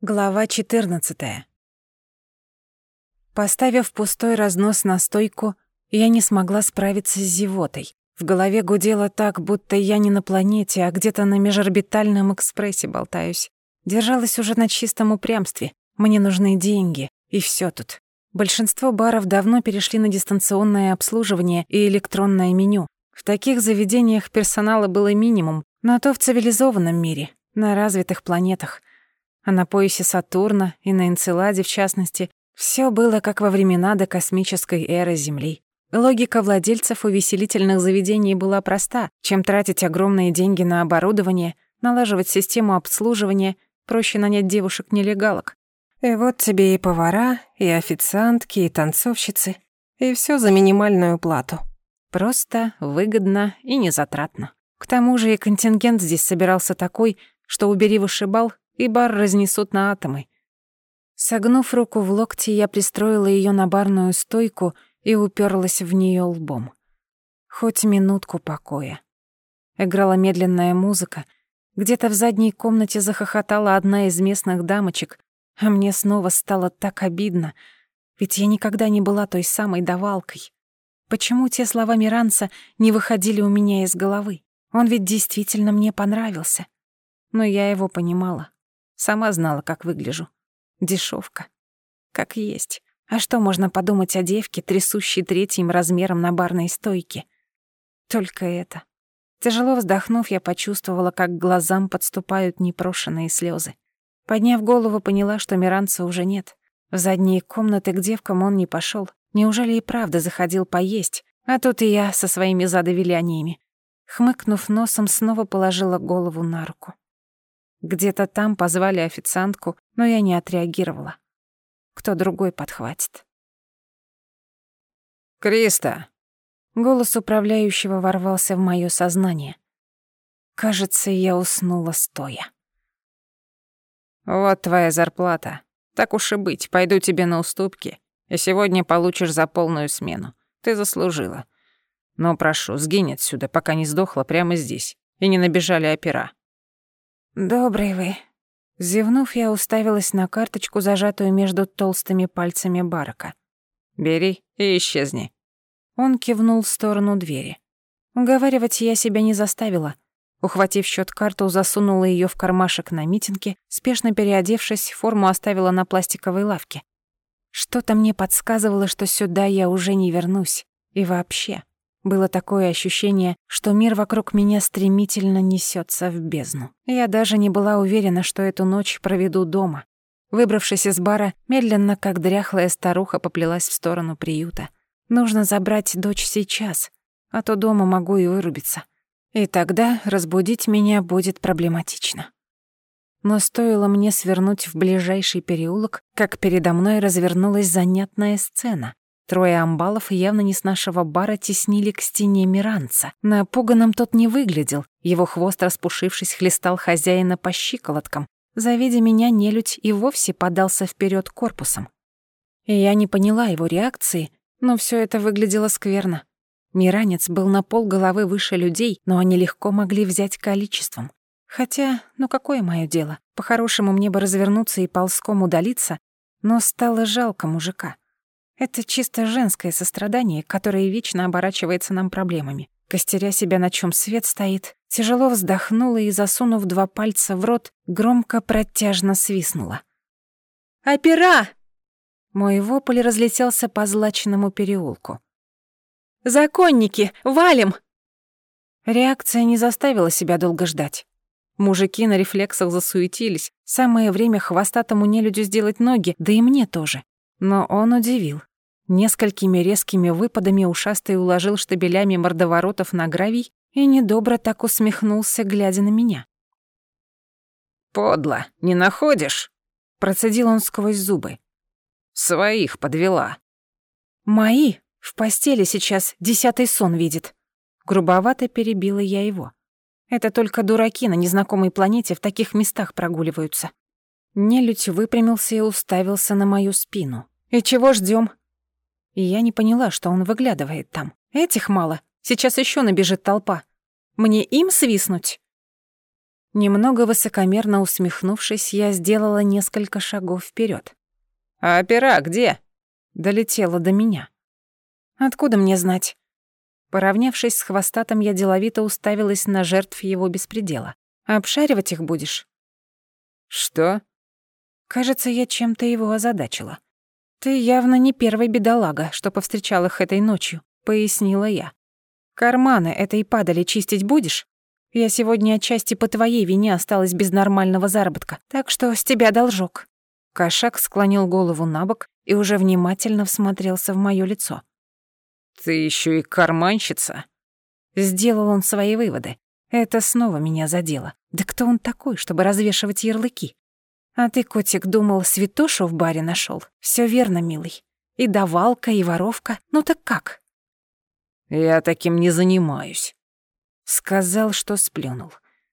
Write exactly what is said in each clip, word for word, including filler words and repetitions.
Глава четырнадцатая. Поставив пустой разнос на стойку, я не смогла справиться с зевотой. В голове гудело так, будто я не на планете, а где-то на межорбитальном экспрессе болтаюсь. Держалась уже на чистом упрямстве. Мне нужны деньги, и всё тут. Большинство баров давно перешли на дистанционное обслуживание и электронное меню. В таких заведениях персонала было минимум, но то в цивилизованном мире, на развитых планетах. А на поясе Сатурна и на Энцеладе, в частности, всё было как во времена до космической эры Земли. Логика владельцев увеселительных заведений была проста. Чем тратить огромные деньги на оборудование, налаживать систему обслуживания, проще нанять девушек-нелегалок. И вот тебе и повара, и официантки, и танцовщицы, и всё за минимальную плату. Просто, выгодно и незатратно. К тому же и контингент здесь собирался такой, что убери вышибал, и бар разнесут на атомы. Согнув руку в локте, я пристроила её на барную стойку и уперлась в неё лбом. Хоть минутку покоя. Играла медленная музыка. Где-то в задней комнате захохотала одна из местных дамочек, а мне снова стало так обидно, ведь я никогда не была той самой давалкой. Почему те слова Миранца не выходили у меня из головы? Он ведь действительно мне понравился. Но я его понимала. Сама знала, как выгляжу. Дешёвка. Как есть. А что можно подумать о девке, трясущей третьим размером на барной стойке? Только это. Тяжело вздохнув, я почувствовала, как к глазам подступают непрошеные слёзы. Подняв голову, поняла, что Миранца уже нет. В задние комнаты к девкам он не пошёл. Неужели и правда заходил поесть? А тут и я со своими задовиляниями. Хмыкнув носом, снова положила голову на руку. Где-то там позвали официантку, но я не отреагировала. Кто другой подхватит. «Криста!» Голос управляющего ворвался в моё сознание. Кажется, я уснула стоя. «Вот твоя зарплата. Так уж и быть, пойду тебе на уступки, и сегодня получишь за полную смену. Ты заслужила. Но прошу, сгинь отсюда, пока не сдохла прямо здесь, и не набежали опера». «Добрый вы». Зевнув, я уставилась на карточку, зажатую между толстыми пальцами Барака. «Бери и исчезни». Он кивнул в сторону двери. Уговаривать я себя не заставила. Ухватив счёт-карту, засунула её в кармашек на митинге, спешно переодевшись, форму оставила на пластиковой лавке. Что-то мне подсказывало, что сюда я уже не вернусь. И вообще, было такое ощущение, что мир вокруг меня стремительно несётся в бездну. Я даже не была уверена, что эту ночь проведу дома. Выбравшись из бара, медленно, как дряхлая старуха, поплелась в сторону приюта. Нужно забрать дочь сейчас, а то дома могу и вырубиться. И тогда разбудить меня будет проблематично. Но стоило мне свернуть в ближайший переулок, как передо мной развернулась занятная сцена. Трое амбалов, явно не с нашего бара, теснили к стене Миранца. Напуганным тот не выглядел. Его хвост, распушившись, хлестал хозяина по щиколоткам. Завидя меня, нелюдь и вовсе подался вперед корпусом. И я не поняла его реакции, но все это выглядело скверно. Миранец был на полголовы выше людей, но они легко могли взять количеством. Хотя, ну какое моё дело? По-хорошему мне бы развернуться и ползком удалиться, но стало жалко мужика. Это чисто женское сострадание, которое вечно оборачивается нам проблемами. Костеря себя, на чём свет стоит, тяжело вздохнула и, засунув два пальца в рот, громко протяжно свистнула. «Опера!» Мой вопль разлетелся по злачному переулку. «Законники! Валим!» Реакция не заставила себя долго ждать. Мужики на рефлексах засуетились. Самое время хвостатому нелюдю сделать ноги, да и мне тоже. Но он удивил. Несколькими резкими выпадами ушастый уложил штабелями мордоворотов на гравий и недобро так усмехнулся, глядя на меня. «Подло, не находишь?» Процедил он сквозь зубы. «Своих подвела». «Мои? В постели сейчас десятый сон видит». Грубовато перебила я его. Это только дураки на незнакомой планете в таких местах прогуливаются. Нелюдь выпрямился и уставился на мою спину. «И чего ждём?» И я не поняла, что он выглядывает там. Этих мало. Сейчас ещё набежит толпа. Мне им свистнуть? Немного высокомерно усмехнувшись, я сделала несколько шагов вперед. «А опера где?» Долетело до меня. «Откуда мне знать?» Поравнявшись с хвостатым, я деловито уставилась на жертв его беспредела. «Обшаривать их будешь?» «Что?» Кажется, я чем-то его озадачила. «Ты явно не первый бедолага, что повстречал их этой ночью», — пояснила я. «Карманы этой падали чистить будешь? Я сегодня отчасти по твоей вине осталась без нормального заработка, так что с тебя должок». Кошак склонил голову набок и уже внимательно всмотрелся в моё лицо. «Ты ещё и карманщица?» Сделал он свои выводы. Это снова меня задело. Да кто он такой, чтобы развешивать ярлыки? А ты, котик, думал, святошу в баре нашёл? Всё верно, милый. И давалка, и воровка. Ну так как? «Я таким не занимаюсь», — сказал, что сплюнул.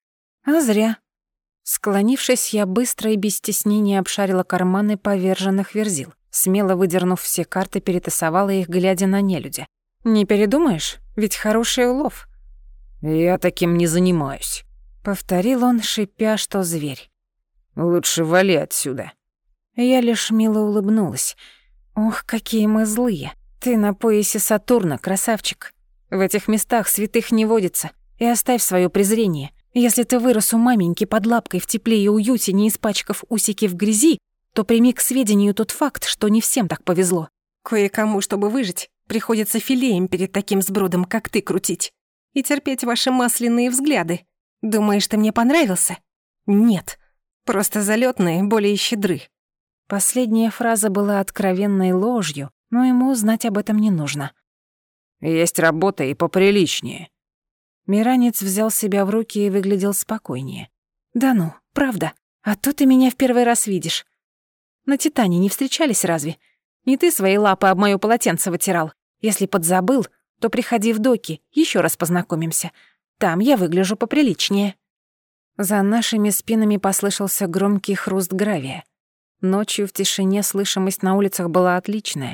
А зря. Склонившись, я быстро и без стеснения обшарила карманы поверженных верзил. Смело выдернув все карты, перетасовала их, глядя на нелюдя. «Не передумаешь? Ведь хороший улов». «Я таким не занимаюсь», — повторил он, шипя, что зверь. «Лучше вали отсюда». Я лишь мило улыбнулась. «Ох, какие мы злые. Ты на поясе Сатурна, красавчик. В этих местах святых не водится. И оставь своё презрение. Если ты вырос у маменьки под лапкой в тепле и уюте, не испачкав усики в грязи, то прими к сведению тот факт, что не всем так повезло. Кое-кому, чтобы выжить, приходится филеем перед таким сбродом, как ты, крутить. И терпеть ваши масляные взгляды. Думаешь, ты мне понравился? Нет. Просто залётные более щедры». Последняя фраза была откровенной ложью, но ему знать об этом не нужно. «Есть работа и поприличнее». Миранец взял себя в руки и выглядел спокойнее. «Да ну, правда. А то ты меня в первый раз видишь. На Титане не встречались разве? Не ты свои лапы об моё полотенце вытирал. Если подзабыл, то приходи в доки, ещё раз познакомимся. Там я выгляжу поприличнее». За нашими спинами послышался громкий хруст гравия. Ночью в тишине слышимость на улицах была отличная.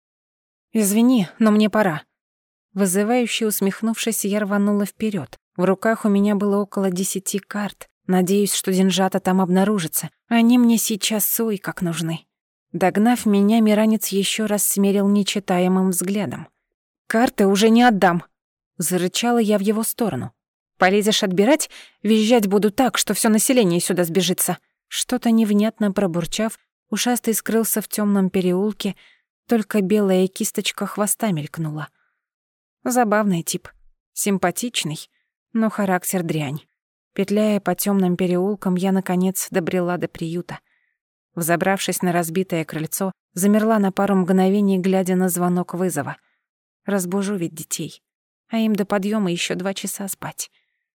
«Извини, но мне пора». Вызывающе усмехнувшись, я рванула вперёд. В руках у меня было около десяти карт. Надеюсь, что деньжата там обнаружатся. Они мне сейчас ой как нужны. Догнав меня, Миранец ещё раз смерил нечитаемым взглядом. «Карты уже не отдам!» Зарычала я в его сторону. «Полезешь отбирать? Визжать буду так, что всё население сюда сбежится». Что-то невнятно пробурчав, ушастый скрылся в тёмном переулке, только белая кисточка хвоста мелькнула. Забавный тип. Симпатичный, но характер дрянь. Петляя по тёмным переулкам, я, наконец, добрела до приюта. Взобравшись на разбитое крыльцо, замерла на пару мгновений, глядя на звонок вызова. Разбужу ведь детей, а им до подъёма ещё два часа спать.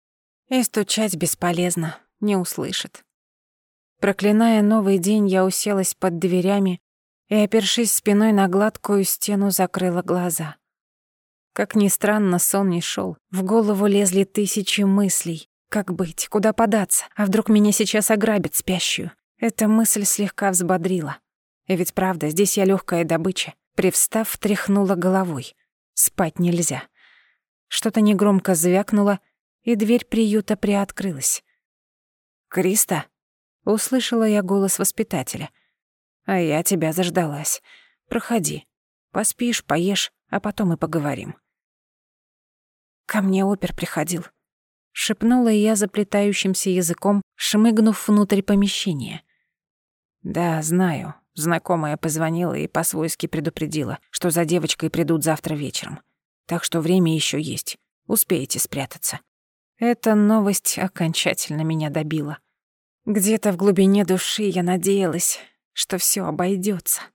И стучать бесполезно, не услышат. Проклиная новый день, я уселась под дверями и, опершись спиной на гладкую стену, закрыла глаза. Как ни странно, сон не шёл. В голову лезли тысячи мыслей. Как быть? Куда податься? А вдруг меня сейчас ограбят спящую? Эта мысль слегка взбодрила. И ведь правда, здесь я лёгкая добыча. Привстав, тряхнула головой. Спать нельзя. Что-то негромко звякнуло, и дверь приюта приоткрылась. «Криста?» — услышала я голос воспитателя. «А я тебя заждалась. Проходи. Поспишь, поешь, а потом и поговорим». «Ко мне опер приходил», — шепнула я заплетающимся языком, шмыгнув внутрь помещения. «Да, знаю. Знакомая позвонила и по-свойски предупредила, что за девочкой придут завтра вечером. Так что время ещё есть. Успеете спрятаться». Эта новость окончательно меня добила. Где-то в глубине души я надеялась, что всё обойдётся.